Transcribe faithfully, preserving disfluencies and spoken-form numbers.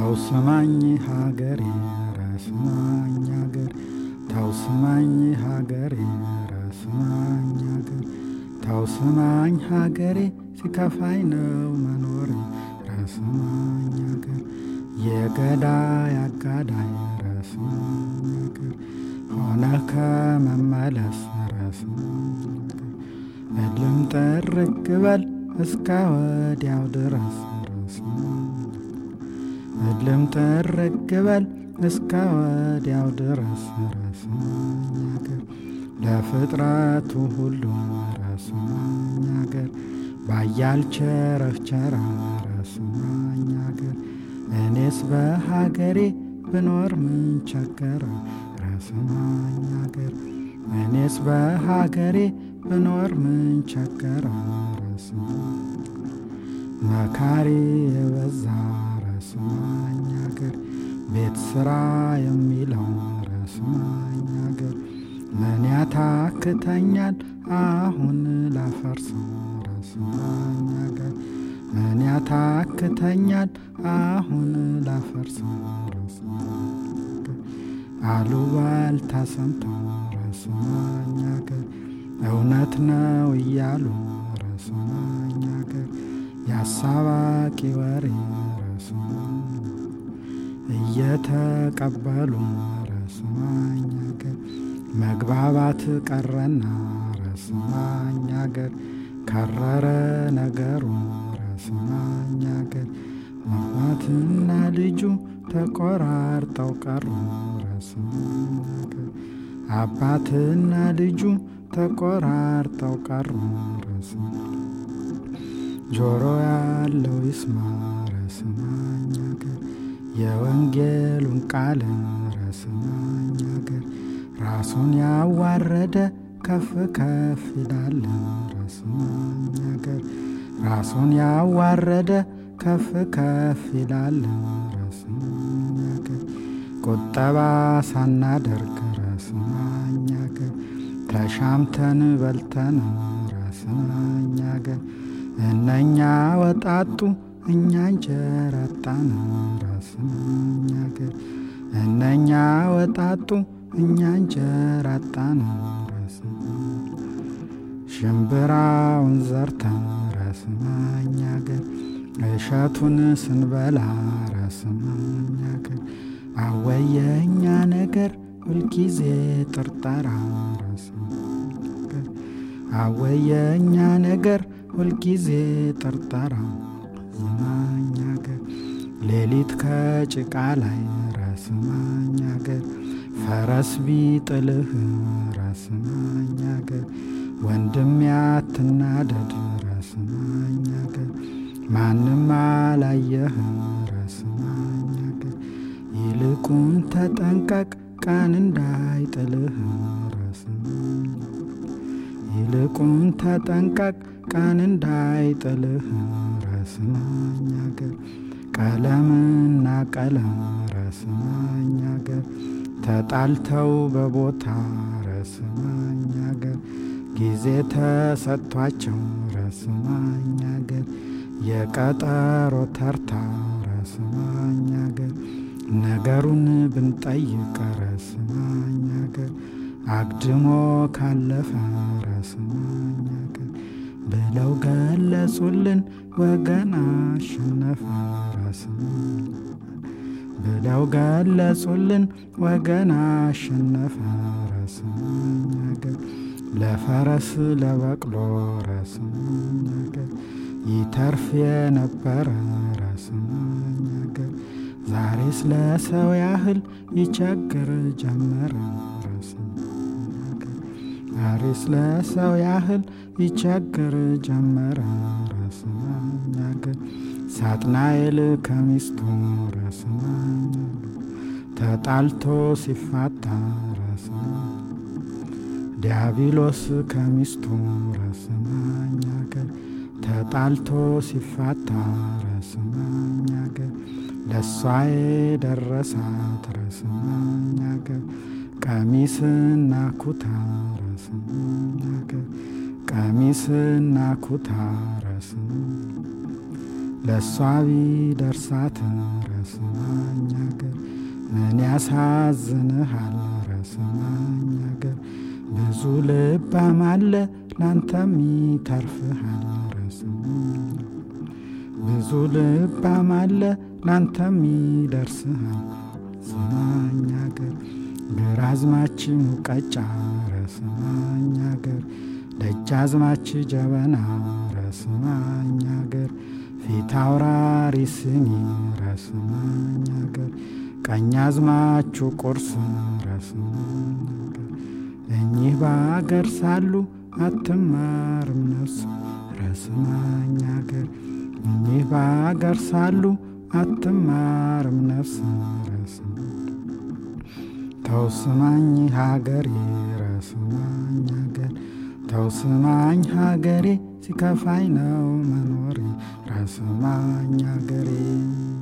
ተው ስማኝ ሀገሬ ረስማኝ ሀገር ተው ስማኝ ሀገሬ ረስማኝ ሀገር ተው ስማኝ ሀገሬ ሲከፋኝ ነው መኖር ረስማኝ ሀገር የገዳይ አጋዳይ ረስማኝ ሀገር ሆነ ከመመለስ ረስማኝ ሀገር እልም ጥርግ በል እስከ ወዲያው ድረስ ረስማኝ እልም ጥርግ በል እስከ ወዲያው ድረስ ረስማኝ ሀገር ለፍጥረቱ ሁሉ ረስማኝ ሀገር ባያል ቸረፍቸራ ረስማኝ ሀገር እኔስ በሀገሬ ብኖር ምን ቸገረ ረስማኝ ሀገር እኔስ በሀገሬ ብኖር ምን ቸገረ ረስማኝ መካሪ የበዛ ረስማኝ ሀገር ቤት ስራ የሚለው ረስማኝ ሀገር ምን ያታክተኛል አሁን ላፈርሰው ረስማኝ ሀገር ምን ያታክተኛል አሁን ላፈርሰው ረስማኝ ሀገር አሉባልታ ሰምተው ረስማኝ ሀገር እውነት ነው እያሉ ረስማኝ ሀገር ያሳባቂ ወሬ ረስማኝ እየተቀበሉ ረስማኝ ሀገር መግባባት ቀረና ረስማኝ ሀገር ከረረ ነገሩ ረስማኝ ሀገር አባትና ልጁ ተቆራርጠው ቀሩ ረስማኝ ሀገር አባትና ልጁ ተቆራርጠው ቀሩ ረስማኝ ጆሮ ያለው ይስማ ረስማኝ ሀገር የወንጌሉን ቃል ረስማኝ ሀገር ራሱን ያዋረደ ከፍ ከፍ ይላል ረስማኝ ሀገር ራሱን ያዋረደ ከፍ ከፍ ይላል ረስማኝ ሀገር ቁጠባ ሳናደርግ ረስማኝ ሀገር ተሻምተን በልተን ረስማኝ ሀገር እነኛ ወጣጡ እኛ እንጀራ አጣን ረስማኝ ሀገር እነኛ ወጣጡ እኛ እንጀራ አጣን ረስማኝ ሽምብራውን ዘርተን ረስማኝ ሀገር እሸቱን ስንበላ ረስማኝ ሀገር አወየኛ ነገር ሁልጊዜ ጥርጠራ ረስማኝ ሀገር አወየኛ ነገር ሁልጊዜ ጥርጠራ ረስማኝ ሀገር ሌሊት ከጭቃ ላይ ረስማኝ ሀገር ፈረስ ቢጥልህ ረስማኝ ሀገር ወንድም ያትናደድ ረስማኝ ሀገር ማንም አላየህ ረስማኝ ሀገር ይልቁን ተጠንቀቅ ቀን እንዳይጥልህ ረስማኝ ይልቁን ተጠንቀቅ ቀን እንዳይጥልህ ረስማኝ ሀገር ቀለምና ቀለም ረስማኝ ሀገር ተጣልተው በቦታ ረስማኝ ሀገር ጊዜ ተሰጥቷቸው ረስማኝ ሀገር የቀጠሮ ተርታ ረስማኝ ሀገር ነገሩን ብንጠይቅ ረስማኝ ሀገር አግድሞ ካለፈ ረስማኝ ሀገር ብለው ገለጹልን ወገን አሸነፈ ረስማኝ ብለው ገለጹልን ወገን አሸነፈ ረስማኝ ሀገር ለፈረስ ለበቅሎ ረስማኝ ሀገር ይተርፍ የነበረ ረስማኝ ሀገር ዛሬስ ለሰው ያህል ይቸግር ጀመረ ረስማኝ ሀገር ዛሬስ ለሰው ያህል ይቸግር ጀመረ ረስማኝ ሀገር ሳጥናኤል ከሚስቱ ረስማኝ ተጣልቶ ሲፋታ ረስማኝ ዲያብሎስ ከሚስቱ ረስማኝ ሀገር ተጣልቶ ሲፋታ ረስማኝ ሀገር ለሷ የደረሳት ረስማኝ ሀገር ቀሚስና ኩታ ረስማኝ ሀገር ቀሚስና ኩታ ረስማኝ ለሷ ቢደርሳት ረስማኝ ምን ያሳዝንሃል ረስማኝ አገር ብዙ ልባም አለ ላንተም ይተርፍሃል ረስማኝ ብዙ ልባም አለ ላንተም ይደርስሃል ረስማኝ አገር ግራዝማች ሙቀጫ ረስማኝ አገር ደጃዝማች ጀበና ረስማኝ አገር ፊት አውራሪ ስኒ ረስማኝ አገር ቀኛዝማቹ ቁርስ ረስማኝ አገር እኚህ በአገር ሳሉ አትማርም ነፍስ ረስማኝ አገር እኚህ በአገር ሳሉ አትማርም ነፍስ ረስማኝ ተው ስማኝ ሀገሬ ረስማኝ አገር ተው ስማኝ ሀገሬ ሲከፋኝ ነው መኖሬ ረስማኝ አገሬ